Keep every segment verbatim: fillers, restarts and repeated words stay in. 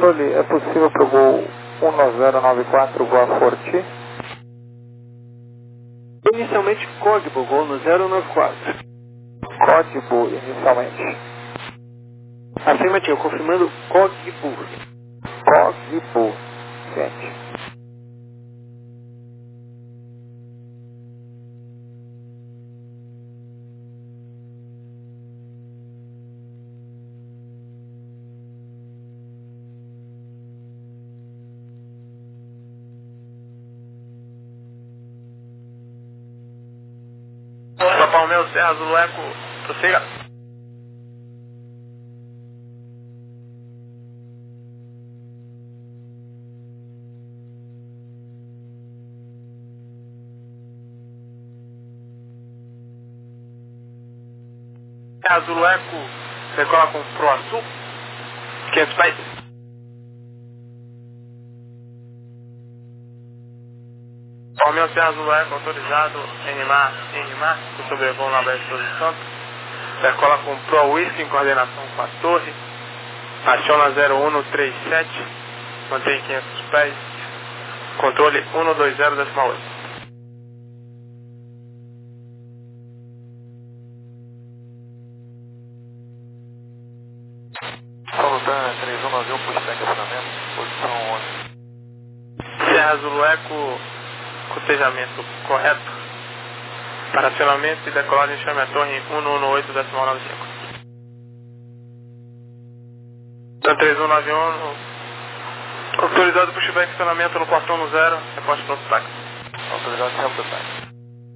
controle, é possível para o voo um zero nove quatro voar Forti? Inicialmente código, voo no zero nove quatro. Código inicialmente. Afirmativo, confirmando código. Código. Ciente. Papa Romeo Serra Zulu Eco, prossiga. Serra Zulu Eco, decola com Pro Azul, quinhentos pés. Romeo Serra Zulu Eco, autorizado, N M A, N M A, com sobrevoo na abertura do Santos. Decola com Pro Whisky em coordenação com a torre. Aciona zero um três sete, mantém quinhentos pés. Controle um dois zero decimal oito. Salutando, três um nove um, pushback acionamento, posição onze. Serra Zulu Eco, cotejamento correto. Para acionamento e decolagem, chame a torre um um oito decimal nove cinco. Então, três um nove um, autorizado pushback acionamento no portão no zero, reporte pronto táxi. Autorizado, tempo do táxi.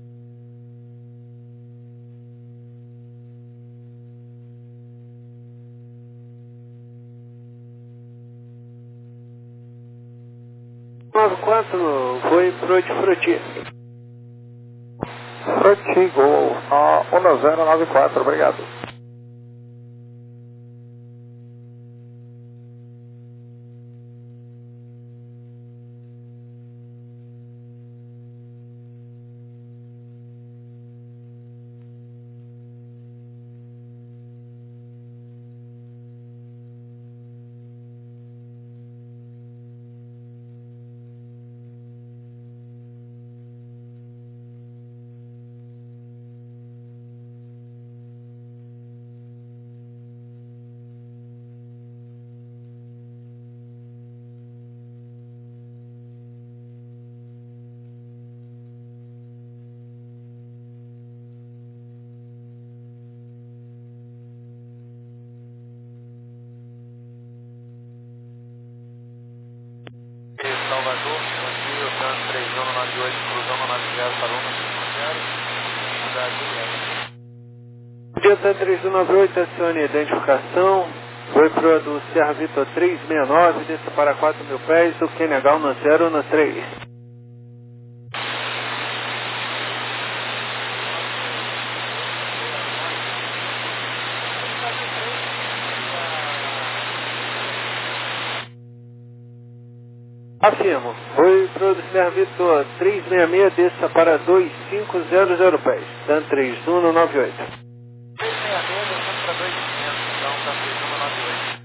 nove quatro, foi pro de Froti. Froti, gol um zero nove quatro, obrigado. Salvador, bom dia, eu sou três um nove oito, cruzão no nove zero, Paloma cinco zero, cidade de Delta três um nove oito, acione a identificação. Foi pro do Serra Vitor três seis nove, desça para quatro mil pés, do Kenegal no zero no três. Afirmo, foi pro do Serra Vitor três seis seis, desça para dois cinco zero zero pés, Dan três um no nove oito. três seis seis, descendo para dois quinhentos, então está três um nove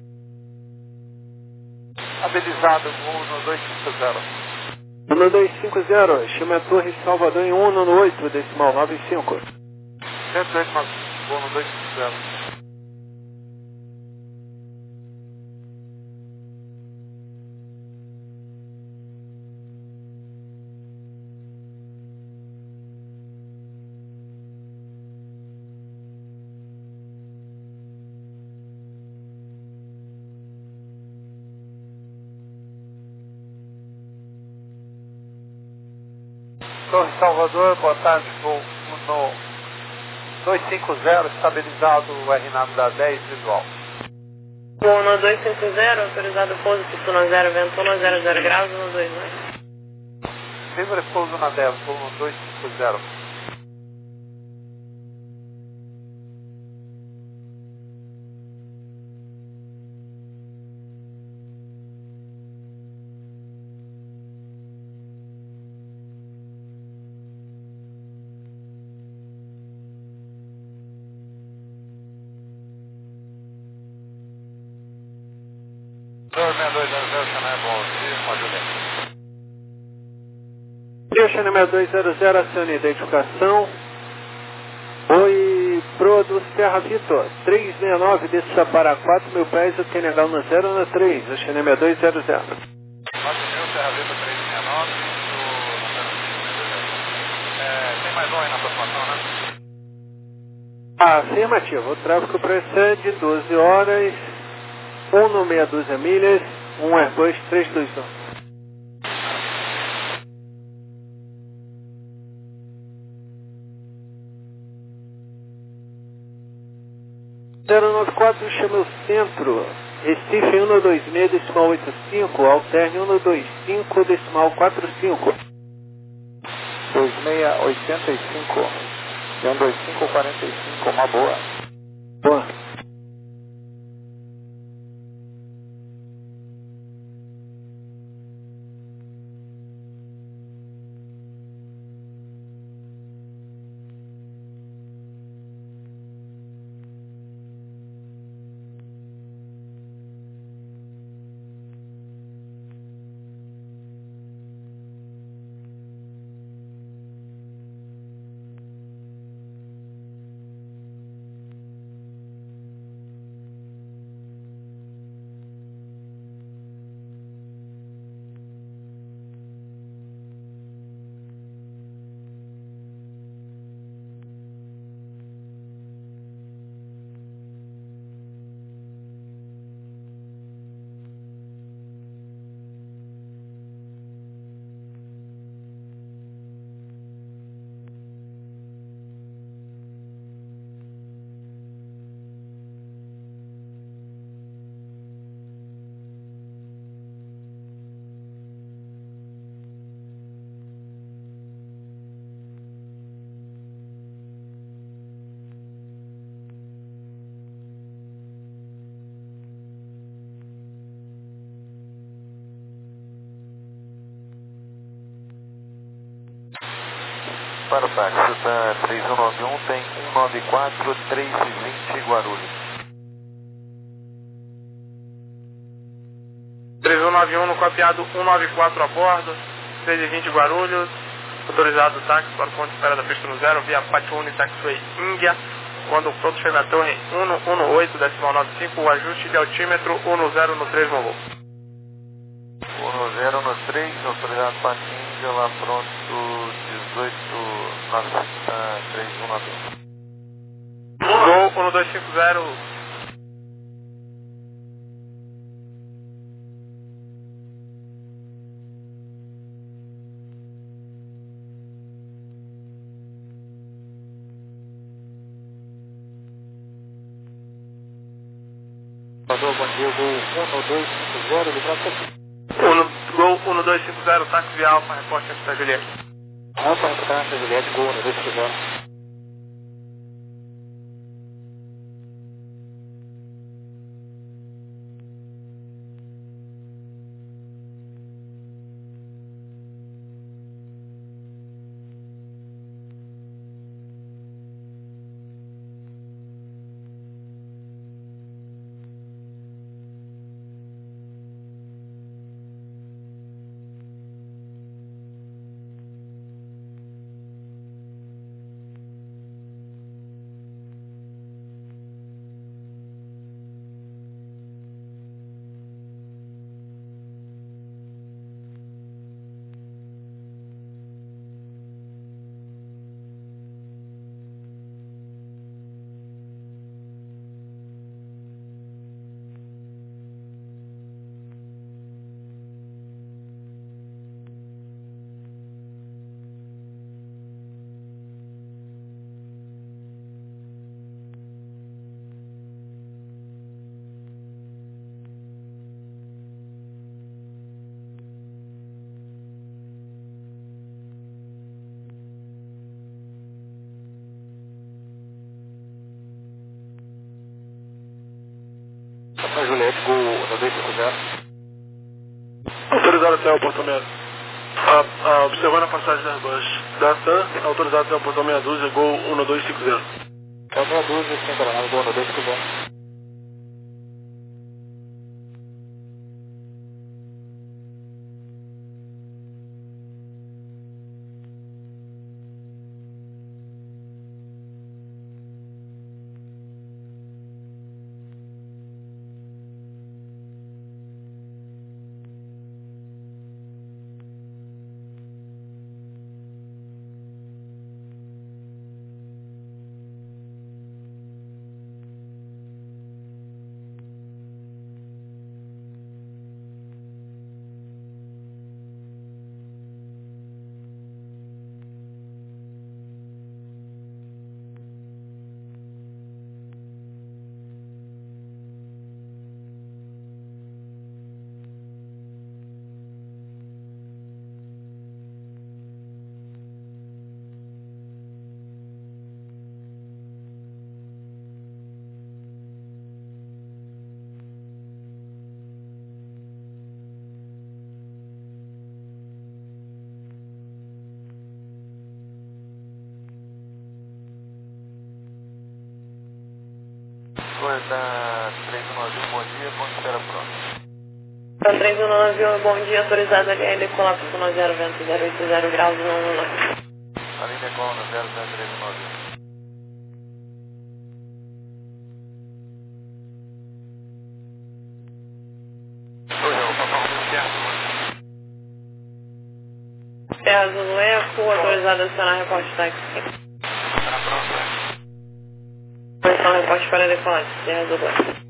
oito. Habilitado, voo no dois cinco zero. No dois cinco zero, chama a Torre Salvador em um no oito, decimal nove cinco. cento e oito, voo no dois cinco zero. Torre Salvador, boa tarde, vou no dois cinco zero, estabilizado o R NAV da dez visual. Voo no dois cinco zero, autorizado pouso, piscina zero, vento no zero zero graus, no dois dois. Livre pouso na dez, voo no dois cinco zero. seis dois zero zero, Chennai Ball, com a Juliette. Chennai seis dois zero zero, acione a identificação. Oi, Pro do Serra Vitor, três seis nove, desça para quatro mil pés, o Kennedy na zero na três, o Chennai seis dois zero zero. quatro mil, Serra Vitor três seis nove, é, tem mais um aí na aproximação, né? Afirmativo, o tráfego precede doze horas, um no meia dúzia milhas, um Airbus três dois um. zero nove quatro, chama o centro, Recife cento e vinte e seis, decimal oitenta e cinco, alterne cento e vinte e cinco, decimal quarenta e cinco. dois seis oitenta e cinco, cento e vinte e cinco, quarenta e cinco, uma boa. Boa. Para o táxi da três um nove um, tem um nove quatro, três vinte Guarulhos. três um nove um no copiado um nove quatro a bordo, três vinte Guarulhos, autorizado o táxi para o ponto de espera da pista no zero, via Pátio Uni Taxiway Índia, quando o pronto chega na torre cento e dezoito, decimal noventa e cinco, o ajuste de altímetro cento no três no voo. cento no três, autorizado Pátio Índia, lá pronto, dezoito, três um nove um. Gol um dois cinco zero. Salvador, bom dia, Gol um dois cinco zero, livrado. Gol um dois cinco zero, táxi via Alfa, reporte da Juliette. Alfa, reporte Juliette, Gol um dois cinco zero. Juliette, Gol um dois cinco zero. Autorizado até o portão meia. Ah, ah, observando a passagem da Airbus da TAM, autorizado até o portão meia dúzia, Gol um dois cinco zero. É o meia dúzia, sem Gol um dois cinco zero. dois da três um nove um, bom dia, ponto espera pronto. Então, três um nove um, bom dia, autorizado ali, aí decolar para o zero vento zero oito zero graus, não, não, não. Ali decola no zero zero três um nove um. Terra Azul Eco, autorizado a acionar reporte táxi. Tá pronto, né? Atenção, reporte para decolagem, Terra Azul Eco.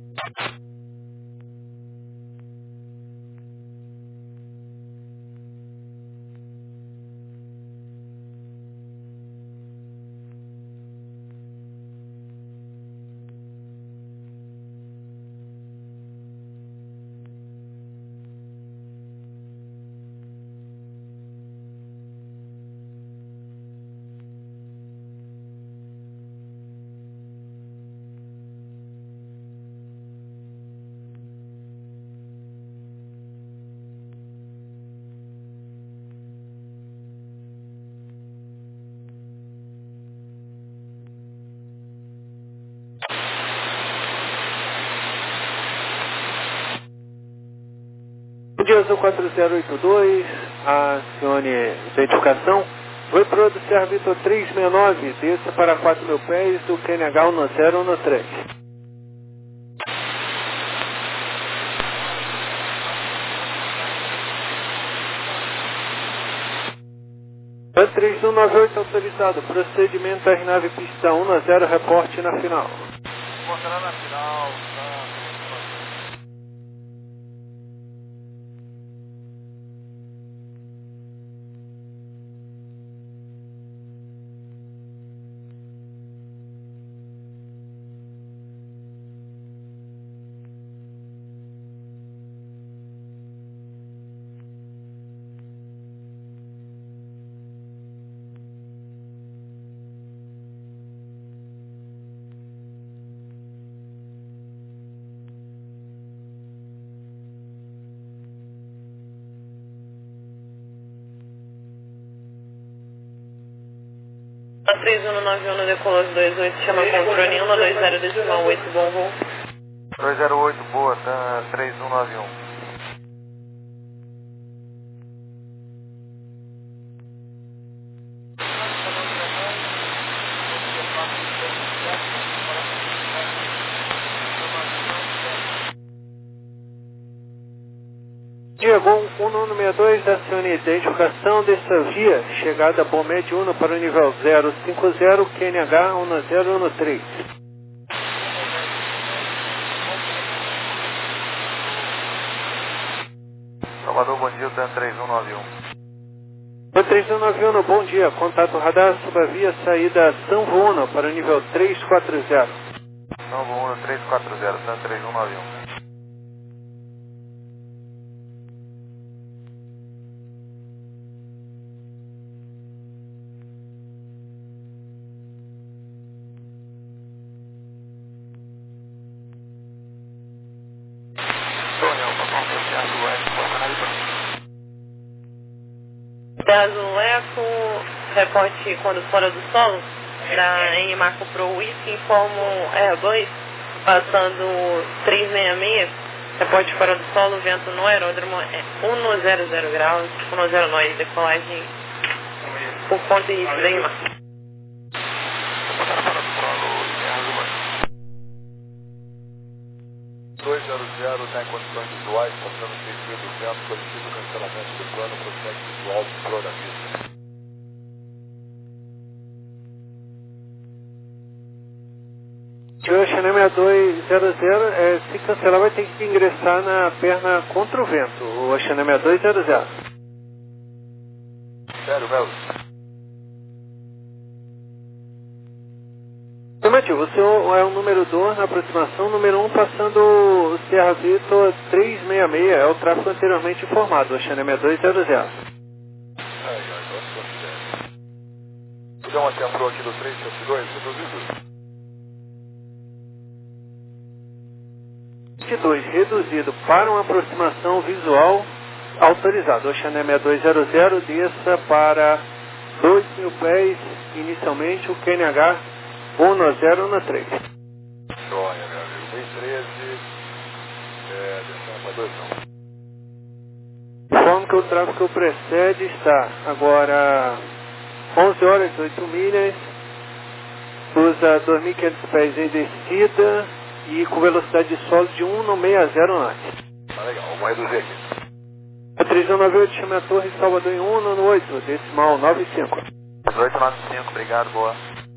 Bom dia, Azul quatro zero oito dois, acione identificação. Vou para o do Serra Vitor três seis nove, desça para quatro mil pés, do Q N H um zero um três. três um nove oito autorizado, procedimento R nove pista um zero, reporte na final. Mostrar na final, tá? três um nove um no decolou dois oito, chama controle um dois zero decimal oito, bom voo. dois zero oito, boa, tá três um nove um. Diego um um seis dois, acione identificação dessa via, chegada Bomed Uno para o nível zero cinco zero, Q N H um zero um três. Salvador, bom dia, tá três um nove um. três um nove um, bom dia, contato radar sobre a via saída São Uno para o nível três quatro zero. São Uno três quatro zero, tá três um nove um. Terra Azul Eco, reporte quando fora do solo, da, em Marco Pro Whisky, informo Airbus, passando três seis seis, reporte fora do solo, vento no aeródromo é um zero zero graus, um zero nove, decolagem por conta e risco da Inmar. dois zero zero está em condições visuais, passando seis mil e duzentos, solicita o cancelamento do plano, prossegue visual do programista. O Channel seis dois zero zero, é, se cancelar vai ter que ingressar na perna contra o vento, o Channel seis dois zero zero. Sério, mesmo? Afirmativo, o senhor é o número dois na aproximação, número um passando o Serra Vitor três seis seis, é o tráfego anteriormente informado, o Channel seis dois zero zero. Ai, ai, nossa, considera. Você dá uma tempo aqui do três sete dois, reduzido? dois reduzido para uma aproximação visual autorizado, o Channel seis dois zero zero, desça para dois mil pés, inicialmente o Q N H um zero um três. Olha, meu amigo. dois um. Informo que o tráfego que o precede está agora onze horas e oito milhas, usa dois mil e quinhentos pés em descida e com velocidade de solo de um no sessenta knots. Tá legal, vamos reduzir aqui. A três um nove oito chama a torre Salvador em um no oito, decimal nove cinco. dezoito nove cinco, obrigado, boa.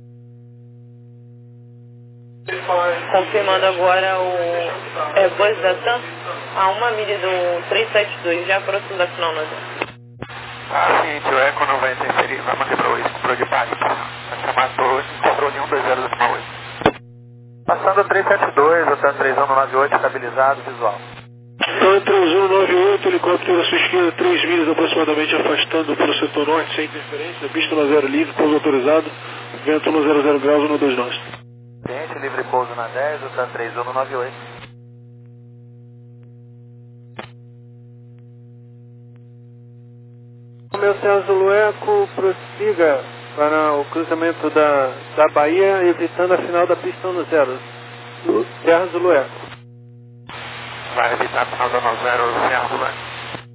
Confirmando agora o Airbus da TAM a uma milha do trezentos e setenta e dois, já próximo da final nós vamos. Ah, seguinte, o Eco noventa seria, vai manter para o isso, comprou de paz, vai chamar a torre, encontrou em um dois zero decimal oito. Passando a trezentos e setenta e dois, o TAM três um nove oito, estabilizado, visual. TAM três um nove oito, helicóptero à sua esquerda, três milhas aproximadamente afastando para o setor norte, sem interferência, pista no zero livre, pouso autorizado, vento no zero zero graus, um dois nove. Cliente, livre pouso na dez, o TAM três um nove oito. Meu César Lueco, prossiga para o cruzamento da, da Bahia, evitando a final da pista no zero. Serra do Lueco. Vai evitar a final da no zero, Serra do Lueco.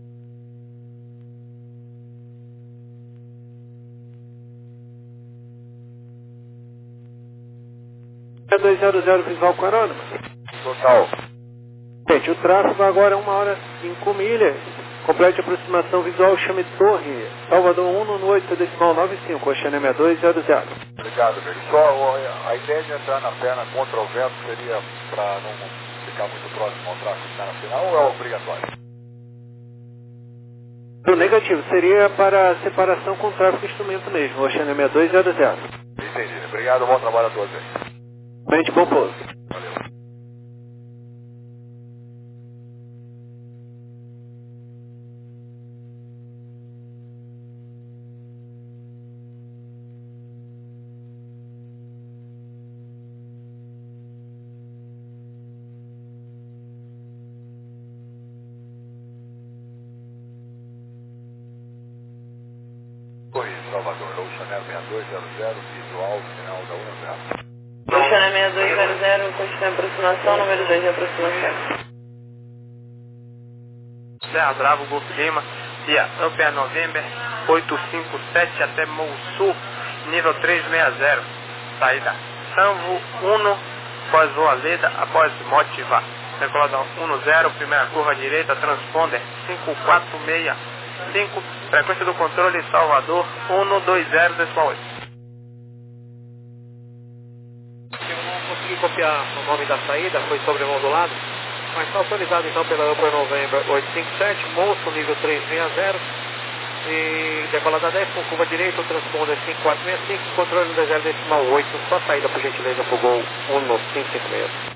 É dois zero zero visual com aerónimo. Total. Gente, o tráfego agora é uma hora e cinco milhas. Complete aproximação visual, chame Torre. Salvador um no oito, decimal nove cinco, Oceania sessenta e dois zero zero. Obrigado, amigo. Só o- a ideia de entrar na perna contra o vento seria para não ficar muito próximo ao tráfego que está na final ou é obrigatório? O negativo seria para separação com o tráfego instrumento mesmo, Oceania sessenta e dois zero zero. Entendi. Obrigado, bom trabalho a todos aí. Mente, bom pouso. Valeu. Correio Salvador, Oceaner sessenta e dois zero zero, visual, final da um zero. Oceania sessenta e dois zero zero, continua a aproximação, número dois de aproximação. Serra Bravo, Golf Lima, via Upper November, oitocentos e cinquenta e sete até Mosul, nível trezentos e sessenta. Saída Sanvo um, após Voaleda, após Motiva. Decoladão um zero, primeira curva direita, transponder cinco quatro seis cinco, frequência do controle Salvador um dois zero decimal oito. Eu não consegui copiar o nome da saída, foi sobremodulado, mas está autorizado então pela Upper November oitocentos e cinquenta e sete, Monstro nível trezentos e sessenta e decolada dez com curva direita, o transponder cinco quatro seis cinco, controle no zero decimal oito, só saída por gentileza pro Gol um no cinco cinco seis.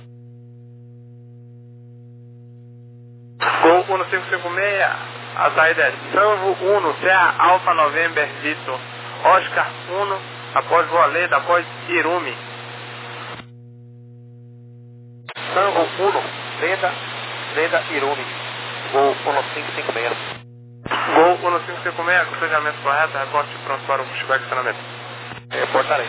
Gol um cinco cinco seis, a saída é Sanvo um, Serra Alfa November Vitor, Oscar um, após Voaleda, após Irumi. Sango um, Veda, Veda Irumi. Gol um cinco cinco seis. Gol um cinco cinco seis, acompanhamento correto, reporte pronto para o pushback de estacionamento. Reportarei.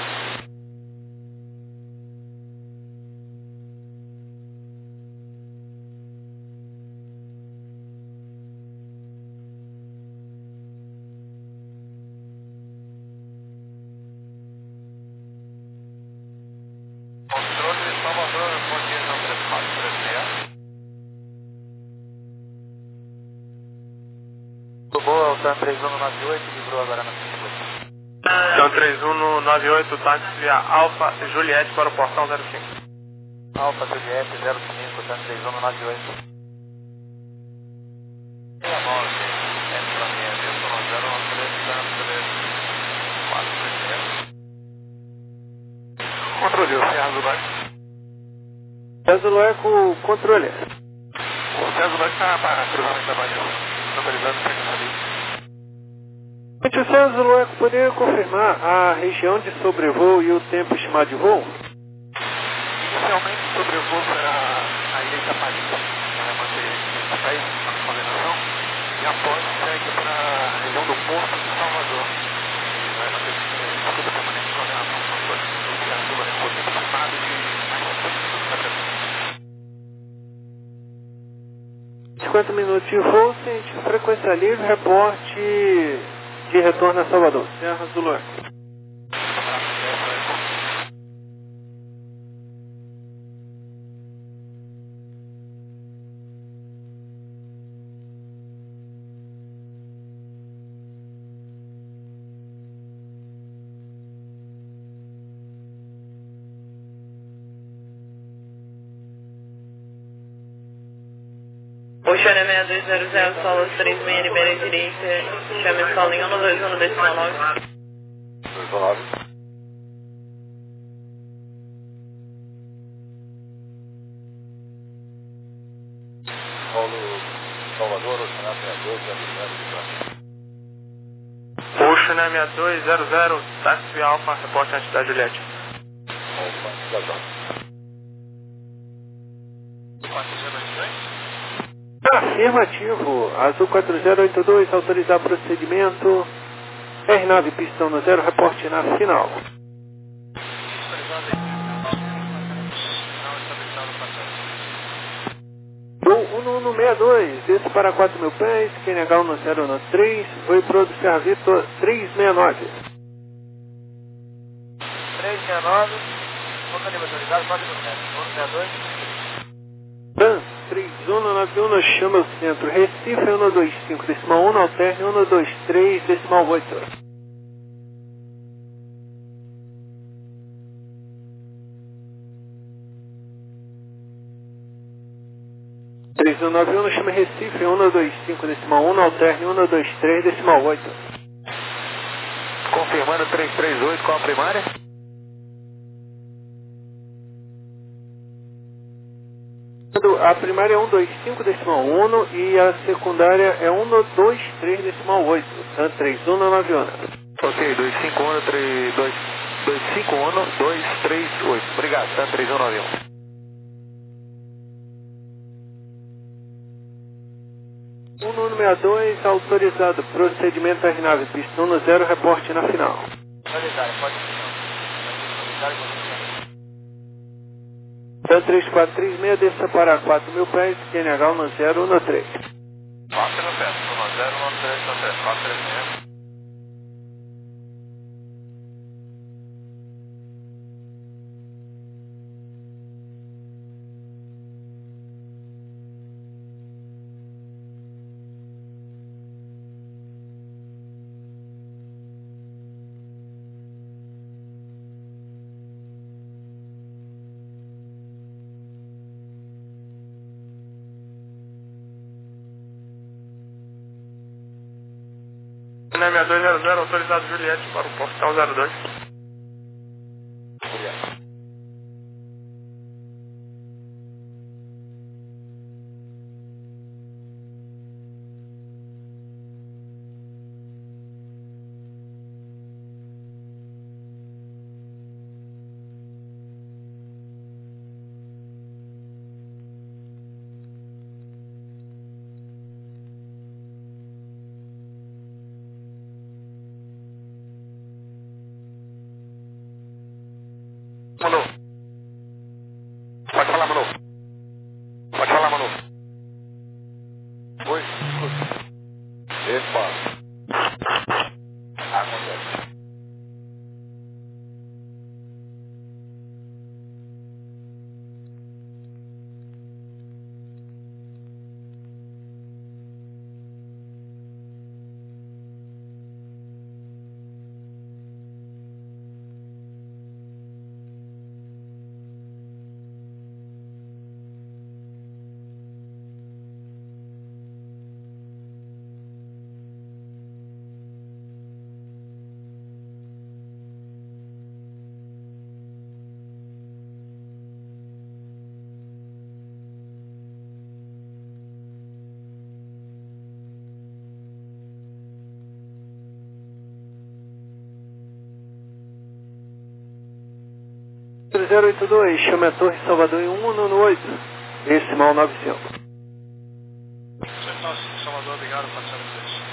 Controle de Salvador, bom dia, não três quatro três seis. Tudo bom, o TAM três um nove oito, livrou agora na segunda. Então três um nove oito, táxi via Alfa Juliette para o portão zero cinco. Alfa Juliette zero cinco, TAM três um nove oito. Controle, o Serra do Norte. César Lueco, controle. O Serra do Norte está para cruzamento da Bahia, localizado cerca da Bahia. Gente, o César Lueco poderia confirmar a região de sobrevoo e o tempo estimado de voo? Inicialmente, o sobrevoo será a ilha Itaparica, para manter esse país na coordenação, e após segue para a região do Porto de Salvador, e vai manter escuta permanente de coordenação com os dois. O tempo estimado de mais de cinquenta minutos de voo, ciente, frequência livre, reporte de retorno a Salvador. Serra Zulu Eco. Oceana seis dois zero zero, solo três seis, libera direita, chame solo em um dois um decimal nove. dois nove. Paulo Salvador, Oceana seis dois zero zero. Oceana seis dois zero zero, táxi Alfa, reporte antes da Juliette. Alfa, da J. Afirmativo, Azul quatro zero oito dois, autorizar procedimento, R nove, pistão no zero, reporte na final. Voo um um seis dois, desço para quatro mil pés, Q N H um zero um três, foi pro do Serra Vitor trezentos e sessenta e nove. trezentos e sessenta e nove, ponto nível autorizado, quatro mil metros, um seis dois. Trans três um nove um, chama o centro, Recife um dois cinco, decimal um, alterne um dois três, decimal oito. três um nove um, chama Recife um dois cinco, decimal um, alterne um dois três, decimal oito. Confirmando três três oito, qual a primária? A primária é um dois cinco, decimal um e a secundária é um dois três, decimal oito. Tan três um nove um. Ok, dois cinco um, dois cinco um, dois três oito. Obrigado, Tan três um nove um. um um seis dois, autorizado. Procedimento R nove, pistão no zero, reporte na final. Pode Tan três quatro três seis, desça para quatro mil pés, Q N H um zero um três. quatro mil pés, um zero um três, quatro três seis. seis dois zero zero, autorizado Juliette para o portal zero dois. Manu. Pode falar, Manu. Pode falar, Manu. Oi. Epa. Acontece. zero oito dois, chama a Torre Salvador em um um oito, decimal nove cinco. Salvador, obrigado, quatrocentos e seis.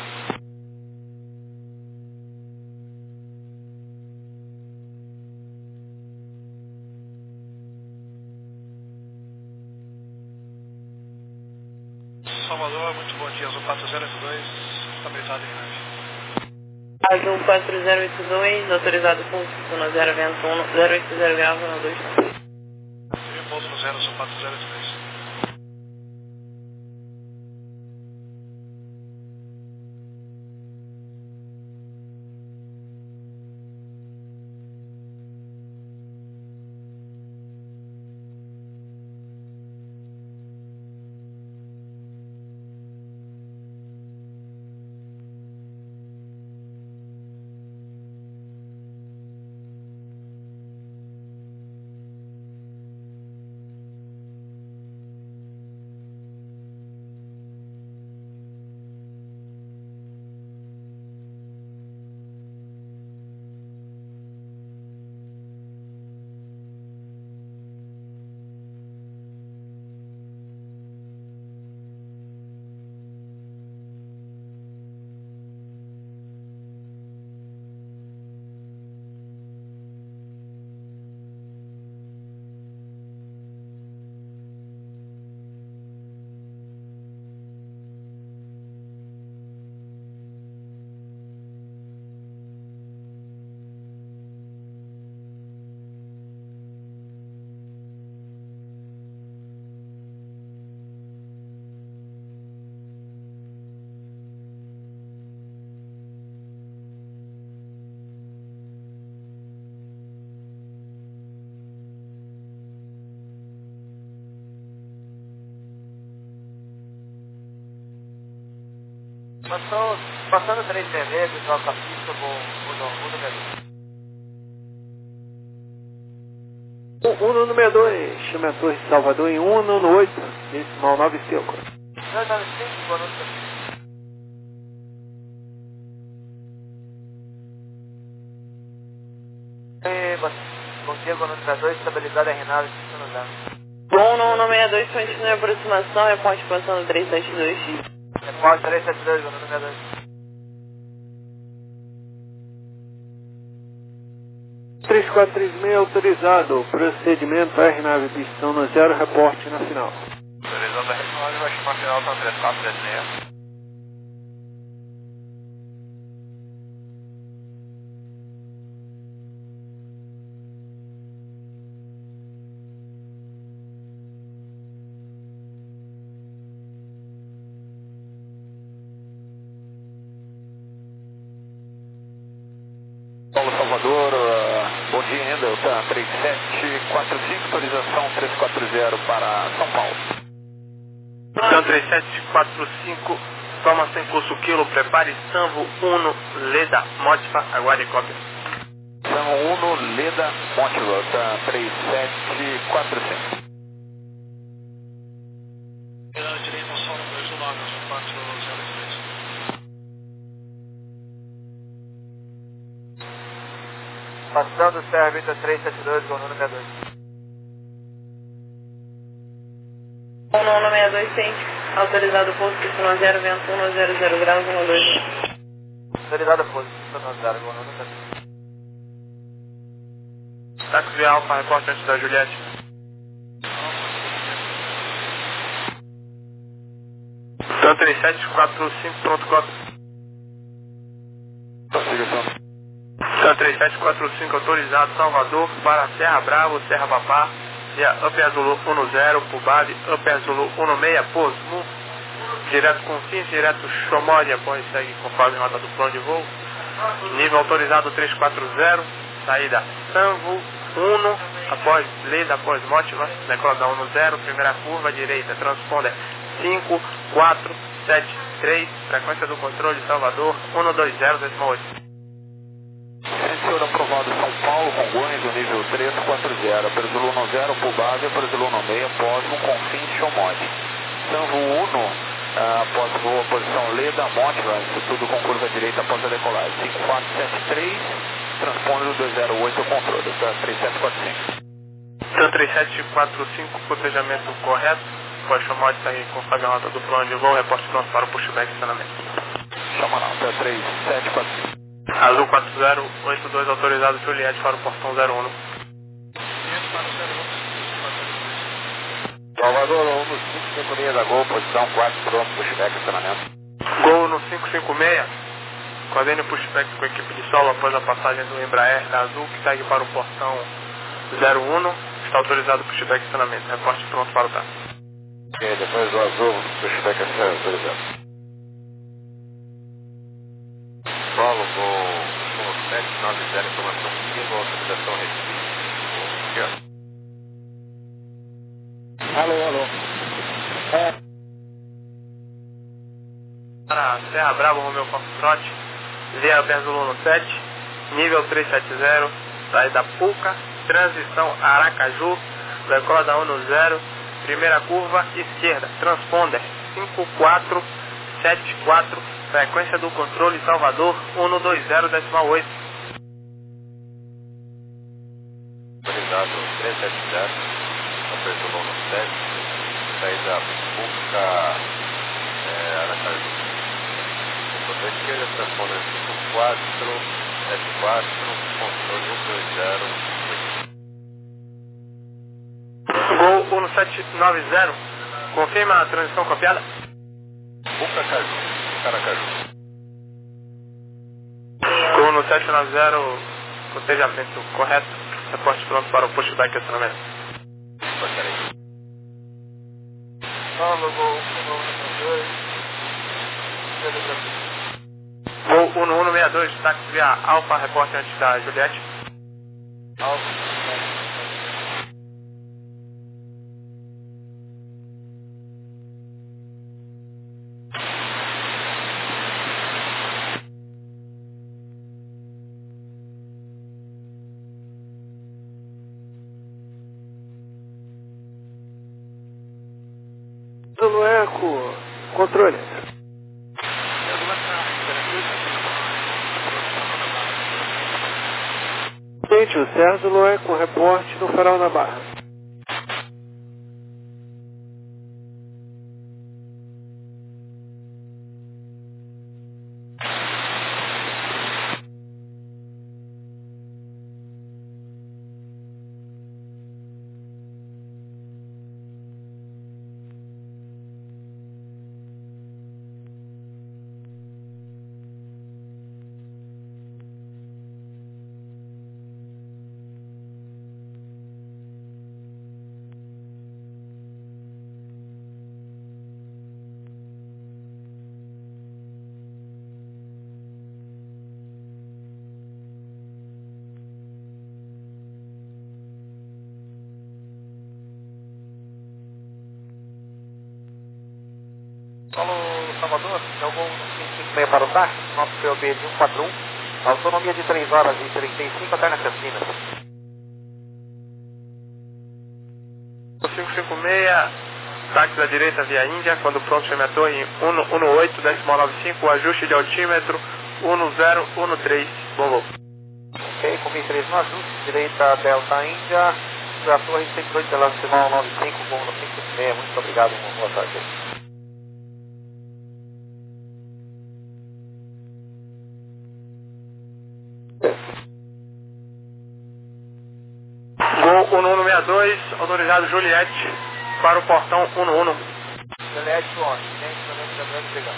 Salvador, muito bom dia, Azul quatro zero oito dois, estabilizado em nave. Azul quatro zero oito dois, autorizado com zona zero, vento um, zero oito zero graus, zona dois. Seria pouso no zero, Azul quatro zero oito dois. Passou, passando três vermelhos, nossa pista com o número dois. Uno número dois, chama a Torre de Salvador em Uno no oito, decimal nove cinco. Não, não, cinco, boa noite. Bom dia, boa noite, dois, estabilizada em Renado, Bom, no Uno sessenta e dois, continua a aproximação, reporte passando três sete dois X. Reporte três sete dois, boa noite, dois. três quatro três seis autorizado, procedimento R nave pistão no zero, reporte na final. Autorizando a R nove, vai chamar final, tá três quatro três seis. Paulo Salvador, uh, bom dia ainda, o T A M três sete quatro cinco, autorização três quatro zero para São Paulo. T A M três sete quatro cinco, toma sem curso quilo, prepare Sanvo Uno, Leda, Motiva, aguarde cópia. Sanvo Uno, Leda, Motiva, T A M três sete quatro cinco. Virando direita, solo dois um nove, Azul quatro zero oito dois. Passando o Serra Vita três sete dois, com o número dois. Bom, no Uno sessenta e dois, tem autorizado posto pista zero, vento um, zero zero graus, zona dois. Autorizado posto pista zero, com o número dois. Táxi Alfa, reporte antes da Juliette. T A M três sete quatro cinco, pronto, cópia. Prossiga, T A M três sete quatro cinco, autorizado, Salvador, para Serra Bravo, Serra Papá, via Up Azulu um zero, Pubab, Up Azulu um seis, Posmo, direto Confins, direto Chomódia, após segue conforme rota do plano de voo, nível autorizado três quatro zero, saída Sanvo Uno, após Leda, após Motiva, decola um zero, primeira curva, direita, transponder cinco quatro sete três, frequência do controle, Salvador, um dois zero, decimal oito. Senhor aprovado São Paulo, Congonhas, o nível três quatro zero, Perzulu um zero, Pubave, Perzulu um seis, Posmo, Confins, Chomode. Sanvo Uno, uh, após voa, posição Leda, Motiva, isso tudo com curva direita após a decolagem. cinco quatro sete três, transponder do dois zero oito, controle, tá? três sete quatro cinco. T A M três sete quatro cinco, cotejamento correto, após Chomode sair conforme a rota do plano de voo, reporte pronto para o pushback e estacionamento. Chama não, tá? três sete quatro cinco. Azul quatro zero oito dois, autorizado Juliette para o portão zero um. Salvador, um dos cinco cinco seis da Gol, posição quatro, pronto, pushback, acionamento. Gol no cinco cinco seis, coordene pushback com a equipe de solo após a passagem do Embraer da Azul, que segue para o portão zero um, está autorizado o pushback e acionamento. Reporte pronto para o táxi. Ok, depois do Azul, pushback é autorizado. Solo, Gol, Gol sete nove zero, informação comigo, autorização Recife. Alô, alô. É. Para Serra Brava, Romeu Foxtrot, via Perzulo sete, nível trezentos e setenta, saída Puca, transição Aracaju, decola da um zero, primeira curva esquerda, transponder cinco quatro sete quatro, frequência do controle Salvador um dois zero decimal oito. Autorizado trezentos e setenta, Perzulo sete, saída Puca, é, Aracaju. Da esquerda, transponder cinco quatro sete quatro, controle um dois zero. Gol um sete nove zero, confirma a transição copiada. Puca Caju, Caracaju. Gol no sete nove zero, cotejamento correto, reporte pronto para o pushback e acionamento. Fala, Gol, Gol, dois. Gol um um seis dois, táxi via Alfa, reporte antes da Juliette. Alfa. No eco, controle. Gente, o Sérgio Lué com reporte no farol da Barra. Solo Salvador, é o Gol cinco cinco seis para o táxi, nosso P O B de um quatro um, autonomia de três horas e trinta e cinco até na Campinas. cinco cinco seis, táxi da direita via Índia, quando pronto chame a torre um oito decimal nove cinco, ajuste de altímetro um zero um três, bom voo. Ok, comi três no ajuste, direita Delta Índia, a torre cento e oito decimal nove cinco, Gol no cinco cinco seis, muito obrigado, uma boa tarde. Gol um um seis dois, autorizado Juliette para o portão um um. Juliette, on, gente, também lembrando, obrigado.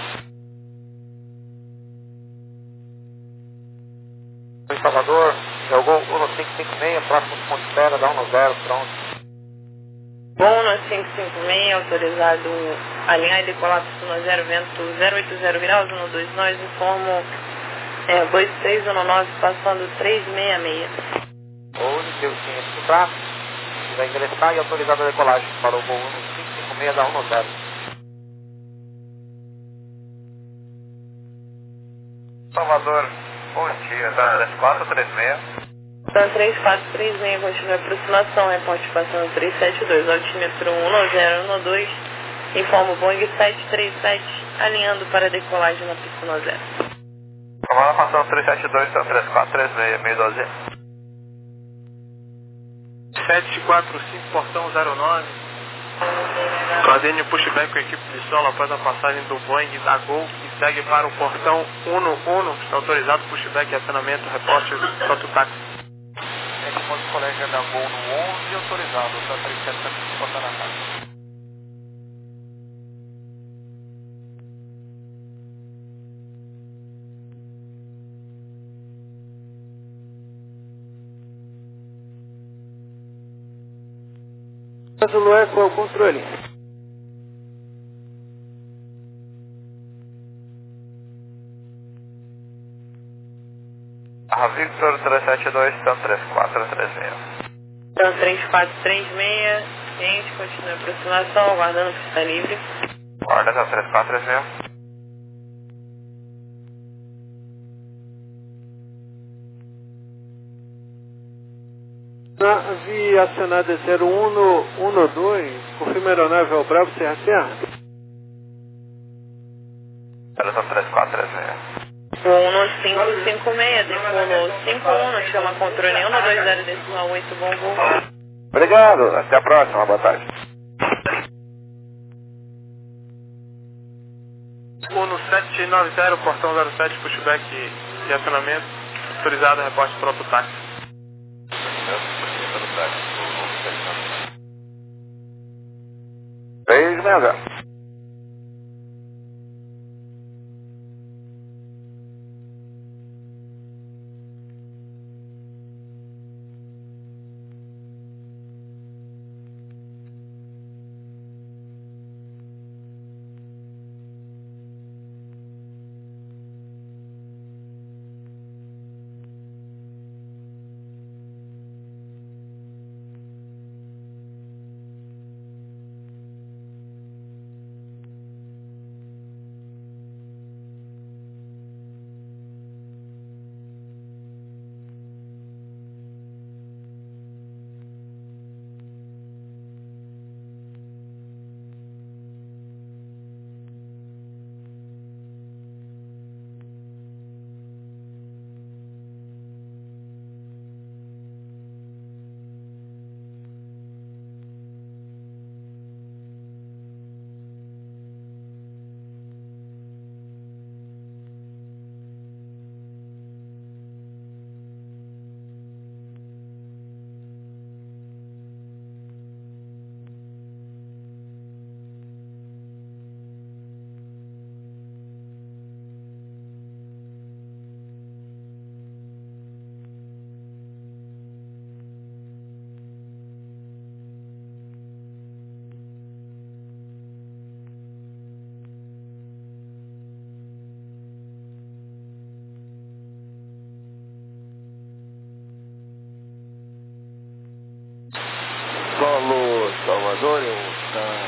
Em Salvador, é o Gol um cinco cinco seis, próximo ponto de espera, da um zero, pronto. Gol no cinco cinco seis, autorizado alinhar e decolar para o zero, vento zero oito zero graus, um dois, nós informo é, dois três um nove, passando três seis seis. Hoje, Deus tinha escutar, vai ingressar e autorizado a decolagem para o Gol um cinco cinco seis da um zero. Salvador, bom dia, tá três quatro três seis. Então, três quatro três seis, continua a aproximação, reporte passando três sete dois, altímetro um zero um dois, informo Boeing sete três sete, alinhando para decolagem na pista um zero. Comando passando três sete dois, então três quatro três seis, meio doze. sete quatro cinco, portão zero nove. Coordene pushback com a equipe de solo após a passagem do Boeing da Gol, que segue para o portão um um. Está autorizado pushback e acionamento, reporte quanto táxi. É que o colégio da Gol no onze, autorizado, está três sete sete, portão na casa. Azul Eco ao controle. A Victor três sete dois, Sun três quatro três seis. Sun três quatro três seis, gente, continua a aproximação, aguardando pista livre. Guarda Sun três quatro três seis. Nave acionada zero um um dois, confirma a aeronave ao Bravo Serra Serra. Sun três quatro três seis. um cinco cinco seis, decimal cinco um, chama controle um dois zero decimal oito, bom voo. Obrigado, até a próxima, boa tarde. um sete nove zero, portão zero sete, pushback de acionamento, autorizado, reporte pronto táxi. Beijo, mega. Solo Salvador, eu tá.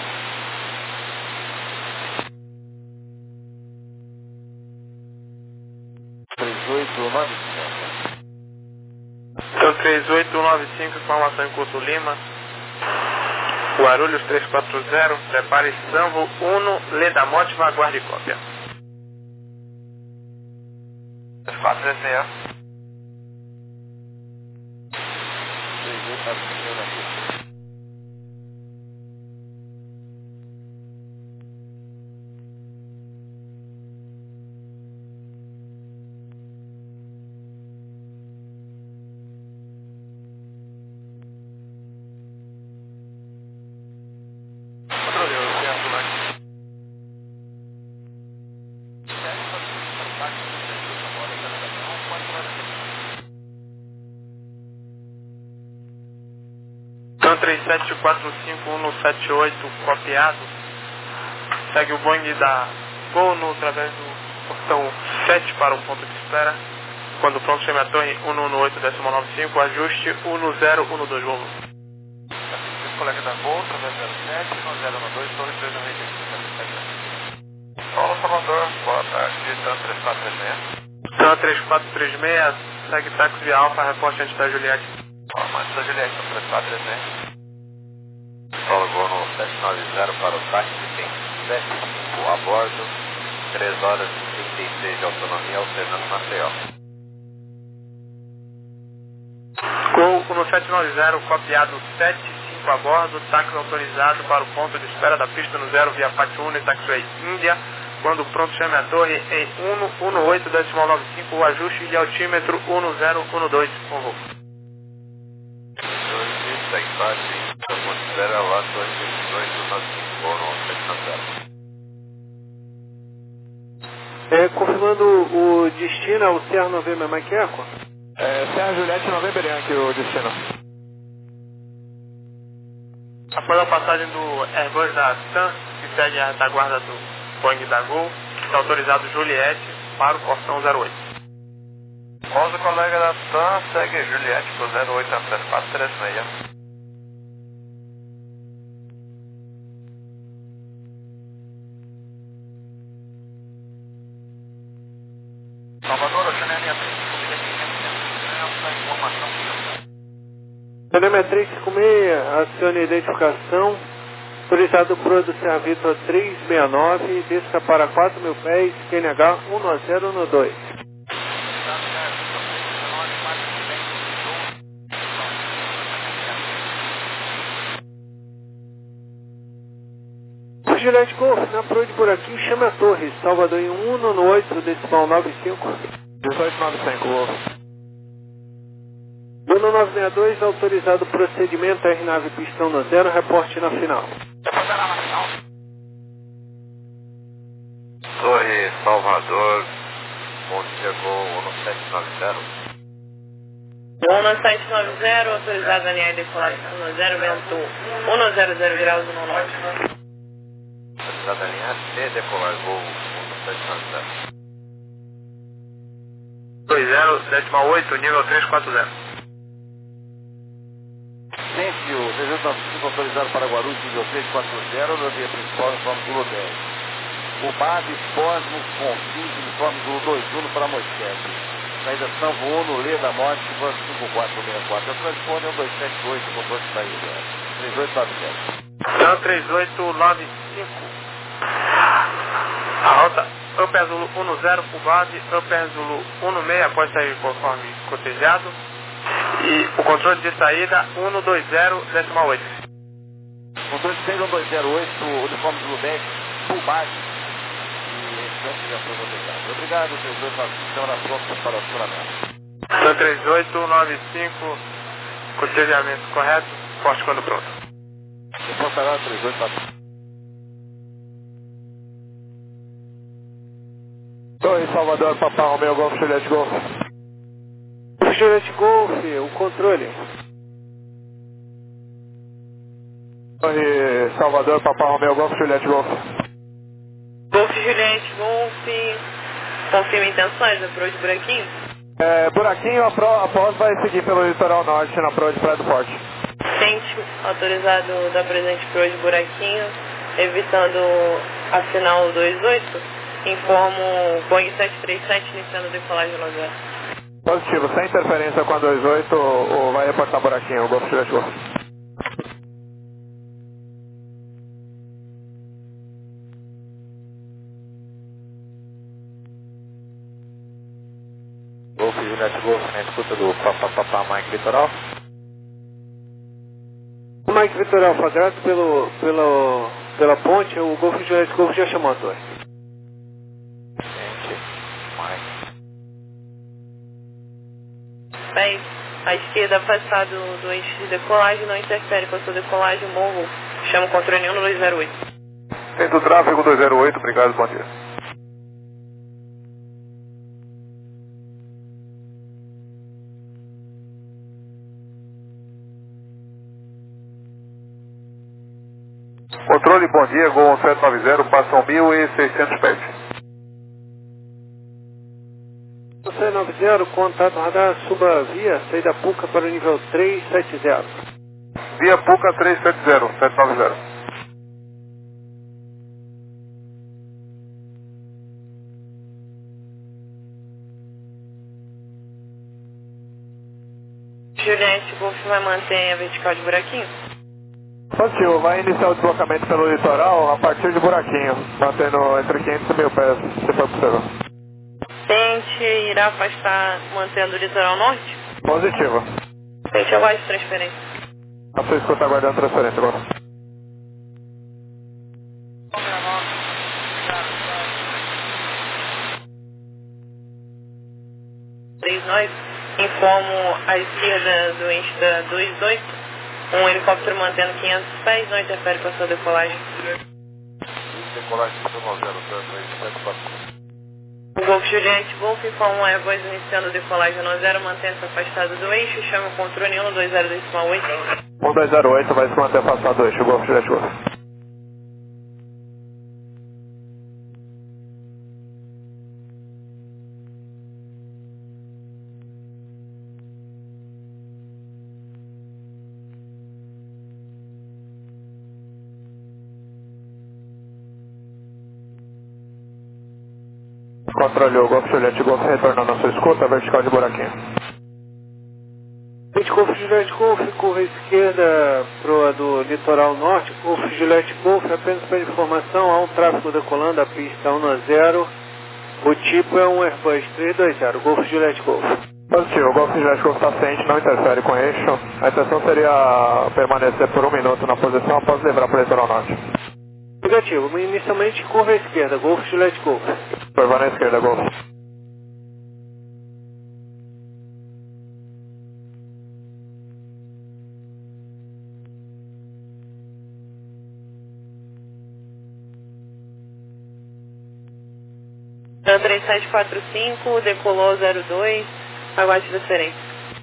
três oito nove cinco. Então três oito nove cinco, informação em curso Lima. Guarulhos três quatro zero, prepare Samvo um, Leda Mótiva, aguarde cópia. três quatro três seis. três sete quatro cinco um sete oito, copiado. Segue o Boeing da Gol através do portão sete para o ponto de espera. Quando pronto, chame a torre um um oito decimal nove cinco, ajuste um zero um dois, voo. Colega da Gol, através zero sete, um zero um dois, torre três noventa e cinco. Paulo Salvador, boa tarde, TAM três quatro três seis. TAM três quatro três seis, segue táxi via Alfa, reporte antes da Juliette. Antes da Juliette, três quatro três seis. Paulo Gol no sete nove zero para o táxi, tem sete cinco a bordo, três horas e trinta e seis de autonomia, alternando Maceió. Gol no sete nove zero, copiado sete cinco a bordo, táxi autorizado para o ponto de espera da pista no zero via Pátio Uno e Taxiway Índia. Quando pronto, chame a torre em um um oito decimal nove cinco, o ajuste de altímetro um zero um dois, por favor. Segue base, ponto de espera lá, torre vinte e dois, nove cinco, Gol no sete nove zero. É, confirmando o destino ao Serra Novembro Maqueco? É, Serra Juliette Novembro Yankee, o destino. Após a passagem do Airbus da TAM, que segue a retaguarda do Boeing da Gol, está autorizado Juliette para o portão zero oito. onze colega da TAM, segue Juliette para o zero oito sete quatro três seis. Salvador, a Chanelinha três cinco seis, essa informação que Chanelinha três cinco seis, acione a identificação. Autorizado Pro do Servitor três seis nove, desça para quatro mil pés, Q N H um nove zero um dois. Juliette Golf, na Pro de Buraquinho, chama a torre, Salvador em um no oito, decimal nove cinco. dezoito nove cinco, Golf. Bruno nove seis dois, autorizado procedimento, R nave pistão no zero, reporte na final. Torre Salvador, bom dia, Gol um sete nove zero. um sete nove zero, autorizado a linha de decolagem no zero, vento um zero zero graus no norte. Autorizado a linha de decolagem, Gol um sete nove zero. dois zero, décima oito, nível três quatro zero. Centro, trezentos e noventa e cinco, autorizado para Guarulhos, nível três quatro zero, na via principal, uniforme Zulu dez. O Bade, Cosmo, Confins, uniforme Zulu dois um para Mosquete. Saída Sanvo Uno, Lê da Morte, van cinco quatro seis quatro. O telefone é um dois sete oito, motor de saída. três oito nove zero. Então, três oito nove cinco. A rota Upper Zulu um zero, Pubade, Upper Zulu um seis, após sair conforme cotejado. E o controle de saída um dois zero, decimal oito. Controle de saída um dois zero oito, uniforme Zulu dez, Pubade. E restante já foi cotejado. Obrigado, três oito nove cinco, estamos prontos para o acionamento. Então, três oito nove cinco, cotejamento correto, poste quando pronto. Reportará três oito nove cinco. Torre Salvador, Papa Romeo, Golf, Juliette Golf. Juliette Golf, o controle. Torre Salvador, Papa Romeo, Golf, Juliette Golf. Golf Juliette, Golf, confirma intenções, a Pro de Buraquinho? É, buraquinho, a, pro, a pós vai seguir pelo litoral norte na Pro de Praia do Forte. Sente, autorizado da presente Pro de Buraquinho, evitando a final dois oito. Informo Boeing sete três sete iniciando decolagem no zero. Positivo, sem interferência com a dois oito, ou vai reportar buraquinho, o Golf Juliette Golf. Golf Juliette Golf, na escuta do Papapá Mike Litoral. O Mike Litoral, quadrado pelo, pelo, pela ponte, o Golf Juliette Golf já chamou a torre. Bem, à esquerda afastado do eixo de decolagem, não interfere com a sua decolagem, morro, chama o controle um dois zero oito. Centro tráfego dois zero oito, obrigado, bom dia. Controle, bom dia, Gol sete nove zero, passam mil e seiscentos pés. sete nove zero, contato radar, suba via, saída Puca para o nível três sete zero. Via Puca três sete zero, sete nove zero. Juliette, Golf vai manter a vertical de buraquinho? Positivo, vai iniciar o deslocamento pelo litoral a partir de buraquinho, mantendo entre quinhentos e mil pés, se for possível. Tente irá afastar mantendo o litoral norte? Positivo. Tente aguarde transferência. A sua escuta aguardando transferência agora. três nove, informo à esquerda do eixo da dois oito, um helicóptero mantendo quinhentos pés, não interfere com a sua decolagem. Decolagem zero zero três sete quatro. O Golf Juliette, Golf informa o Airbus iniciando decolagem no zero, mantenha-se afastado do eixo, chama o controle um dois zero decimal oito. um dois zero oito vai se manter afastado eixo, Golf Juliette Golf. Controle o Golf Juliette Golf retornando a sua escuta, vertical de buraquinho. Golf Juliette Golf, curva esquerda pro do litoral norte, Golf Juliette Golf, apenas para informação, há um tráfego decolando a pista um a zero, o tipo é um Airbus três dois zero, Golf Juliette Golf. Positivo, o Golf Juliette Golf está ciente, não interfere com o eixo, a intenção seria permanecer por um minuto na posição após livrar para o litoral norte. Negativo, inicialmente curva esquerda, Golf Juliette Golf. Curva na esquerda, Golf. três sete quatro cinco, decolou zero dois, aguarde transferência.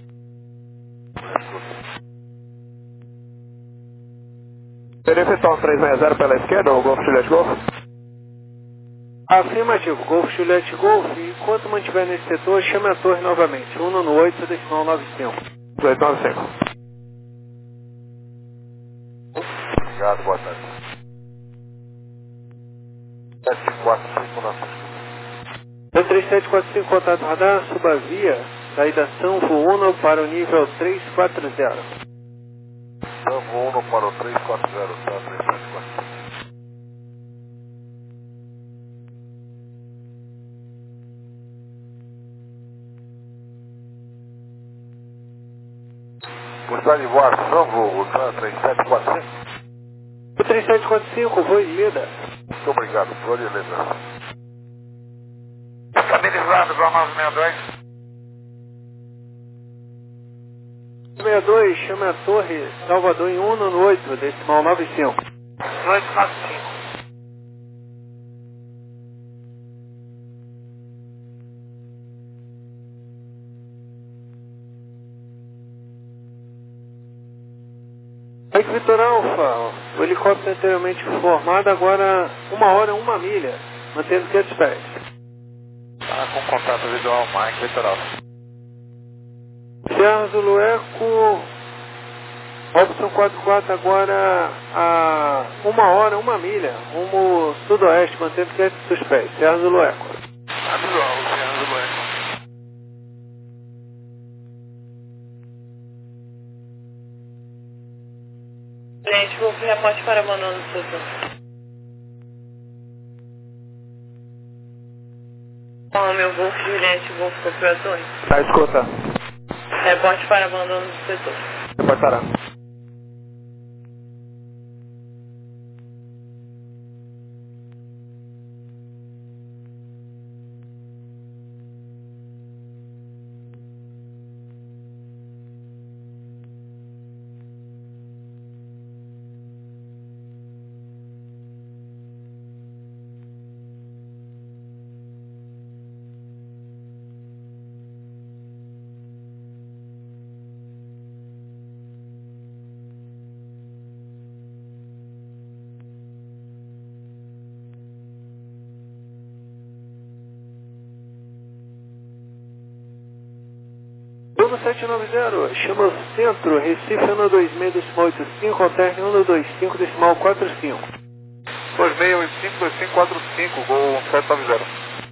Verificar um três seis zero pela esquerda, o Golf Juliette Golf? Afirmativo, Golf Juliette Golf, enquanto mantiver nesse setor, chame a torre novamente, um no oito, decimal nove cinco. oito nove cinco. Obrigado, boa tarde. sete quatro cinco na sua. três sete quatro cinco, contato radar, suba via, saída São Uno para o nível três quatro zero. São Uno para o três quatro zero, tá? três sete quatro cinco. Gostar de voar São Voo, tá? três sete quatro cinco. três sete quatro cinco, voo em Lida. Muito obrigado, por beleza. Estabilizado para nove seis dois. sessenta e dois, chame a torre Salvador em um no oito, decimal nove cinco. oito quatro cinco. Mike Vitor Alfa, o helicóptero anteriormente formado, agora uma hora, uma milha, mantendo quinhentos pés. Tá com contato visual, Mike Vitor Alfa. Serra Zulu Eco, Robson quatro quatro, agora a uma hora, uma milha, rumo sudoeste, mantendo quinhentos pés. Serra Zulu Eco. Tá visual, Serra Zulu Eco. Gente, vou reporte para abandono do setor. Qual meu Golf Juliette Golf Copiou Torre? Tá, escuta. Reporte para abandono do setor. Reportará. Bruno sete nove zero, chama o centro, Recife um dois seis, decimal oito cinco, alterne um dois cinco, decimal quatro cinco. dois seis oito cinco, dois cinco quatro cinco, Gol sete nove zero.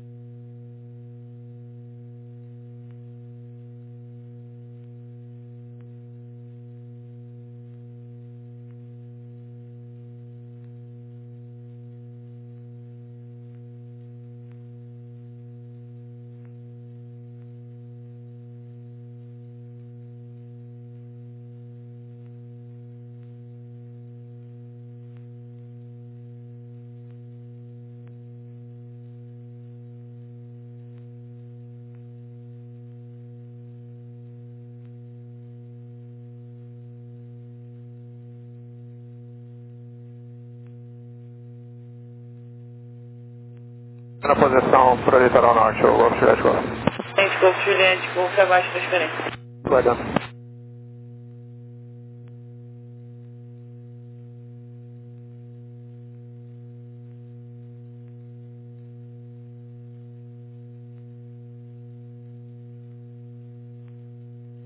Na posição para o litoral norte, o Golf Juliette Golf. Gente, Golf Juliette Golf abaixo da transferência. Guardando.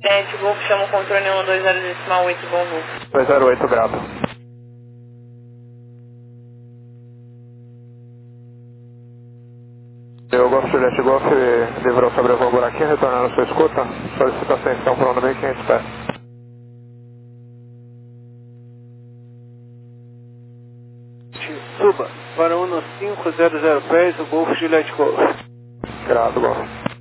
sete, Golf, chama o controle um dois zero decimal oito, bom voo. dois zero oito, grato. Eu Golf Juliette Golf, livrou sobrevoo buraquinho, retornando sua escuta, solicita ascensão para o mil e quinhentos pés. Suba para um cinco zero zero pés, o Golf Juliette Golf. Grato, Golf.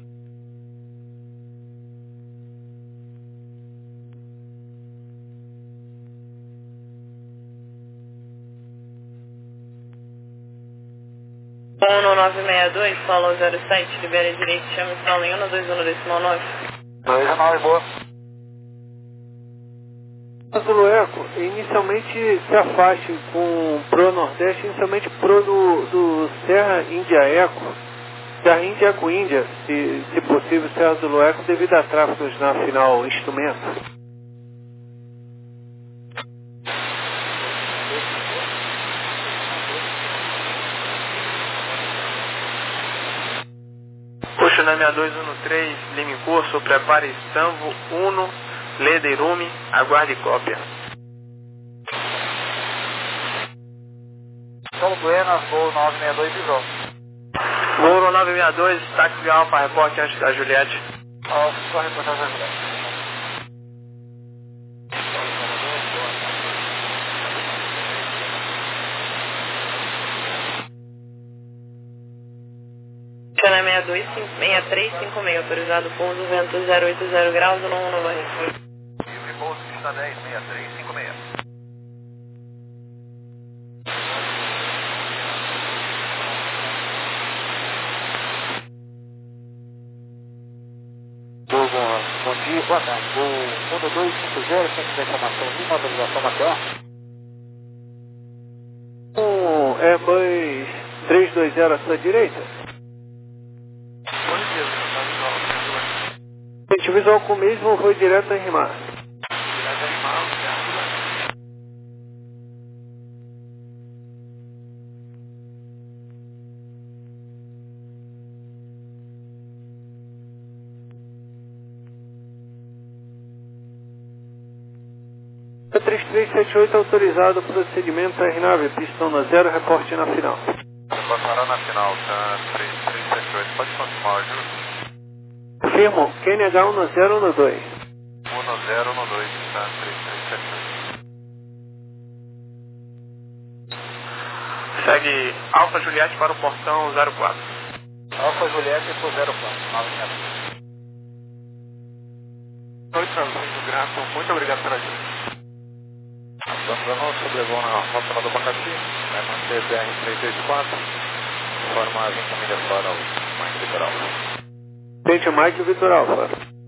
um nove seis dois, solo zero sete, libera direito, chama e solo em um dois um decimal nove. dois nove, boa. Azul Eco, inicialmente se afaste com Pro Nordeste, inicialmente Pro do, do Serra Índia Eco, Serra Índia Eco Índia, se, se possível Serra Azul Eco, devido a tráfegos na final instrumento. Ocean seis dois um três, Lima em curso, prepare Stanvo um, Leda Irume, aguarde cópia. Solo Buenas, voo nove seis dois, visou. Voo nove seis dois, táxi Alfa, reporte antes da Juliette. Alfa, só reportar da Juliette. Ocean seis dois seis três cinco seis, autorizado pouso, vento zero oito zero graus, no um nove. Livre pouso, pista dez, seis três cinco seis. Bom dia, boa tarde. O um dois cinco zero, centro de informação Lima, autorização Maceió. Um Airbus três dois zero à sua direita. Gente, visual com o mesmo foi direto a rimar. três três sete oito autorizado, procedimento R nove, pistão no zero, reporte na final. Vai parar na final, tá? três três sete oito, pode continuar, viu? Firmo, Q N H um zero um dois. um zero um dois, tá? três três sete oito. Segue Alfa Juliette para o portão zero quatro. Alfa Juliette por zero quatro, nove seis dois. Oi, Translando Grato, muito obrigado pela ajuda. Estamos dando sobrevoo na rota do Bacati, vai manter B R três dois quatro, informar vinte milhas para o Mike Vitor Alfa. Tente Mike Vitor Alfa.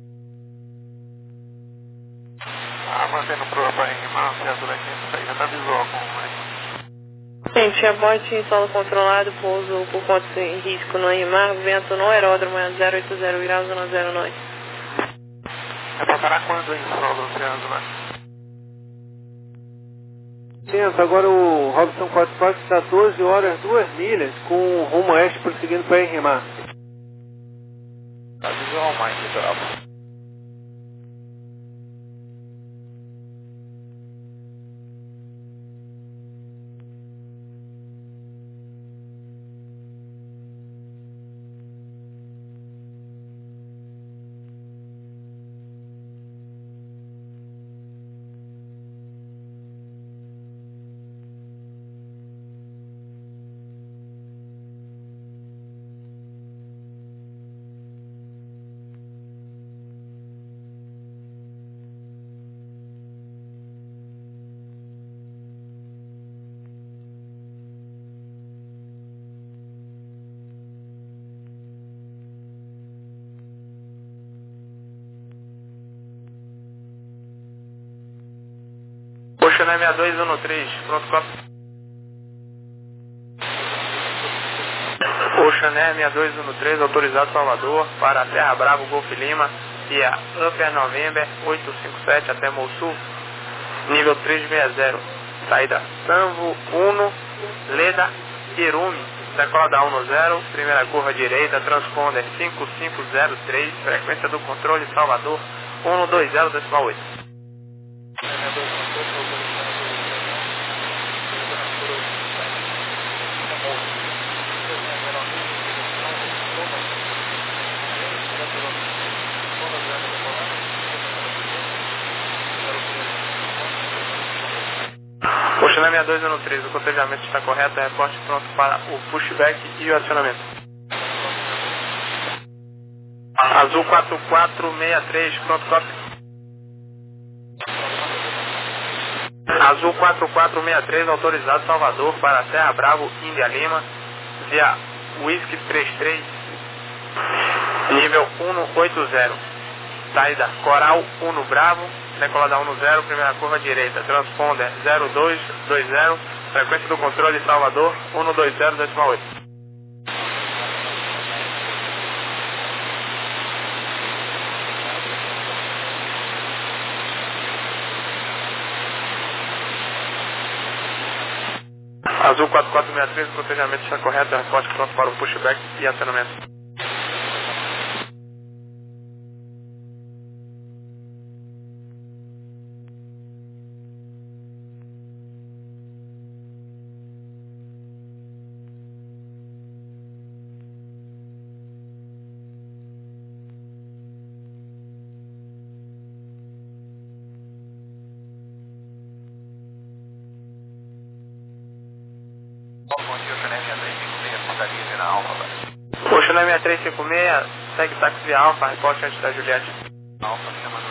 Ah, mantendo o prova para rimar, certo daqui, isso aí já tá visual com o Mike. Gente, aborte em solo controlado, pouso por conta de risco no Aimar, vento no aeródromo é zero oito zero graus, um zero nove. É pra parar quando em solo, Certo, né? Licença, agora o Robson quatro quatro está doze horas, duas milhas, com rumo oeste prosseguindo para rimar. Tá visual, Mike Vitor Alfa. Ocean seis dois um três, pronto, cópia. Ocean seis dois um três, autorizado Salvador, para a Terra Bravo, Golf Lima, e a Upper November oito cinco sete até Mossul, nível trezentos e sessenta, saída Sanvo um, Leda Irume, decola da um zero, primeira curva direita, transponder cinco cinco zero três, frequência do controle Salvador um dois zero decimal oito. Oceané sessenta e dois um três, o cotejamento está correto, reporte pronto para o pushback e o acionamento. Azul quatro quatro seis três, pronto, copy. Azul quatro quatro seis três, autorizado Salvador para Serra Bravo, Índia Lima, via Whisky três três, nível um oito zero. Saída Coral um Bravo, decolada um zero, primeira curva direita, transponder zero dois dois zero, frequência do controle Salvador um dois zero decimal oito. Azul quatro quatro seis três, o cotejamento está correto, reporte pronto para o pushback e acionamento. Oceané sessenta e três cinquenta e seis, segue táxi via Alfa, reporte antes da Juliette. Alfa,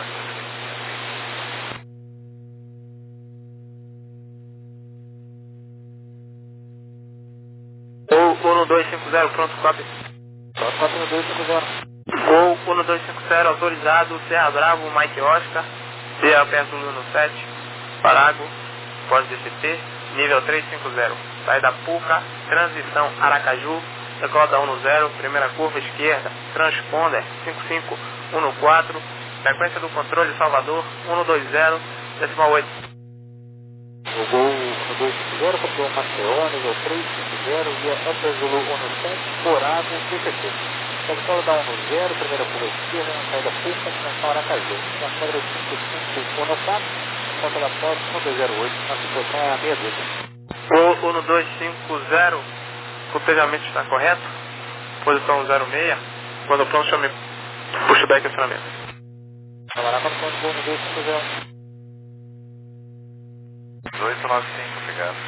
Gol um dois cinco zero, pronto, copy. quatro um dois cinco zero. Gol um dois cinco zero, autorizado, Serra Bravo, Mike Oscar, via perto do Luno sete, Parago, pode D C T, nível três cinco zero. Saída Puca, transição Aracaju, decolada um zero, primeira curva esquerda, transponder cinco cinco um quatro, frequência do controle Salvador um dois zero decimal oito. O Gol um dois cinco zero, captou Maceió, nível três cinco zero, via Upper Zulu um sete, Corago, D C T. Decolada um zero, primeira curva esquerda, saída Puca, transição Aracaju, transponder cinco cinco um quatro, conta da foto um dois zero oito, a situação é a meia dúzia. Gol um dois cinco zero, cotejamento está correto, posição zero seis, quando pronto chame pushback e acionamento. Trabalhar para o ponto Gol um dois cinco zero. oito nove cinco, obrigado.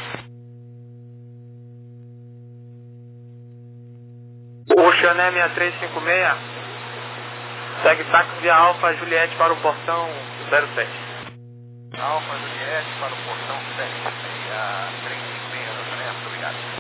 Oceané sessenta e três cinquenta e seis, segue táxi via Alfa Juliette para o portão zero sete. Alfa Juliette para o portão sete seis três cinco seis, obrigado.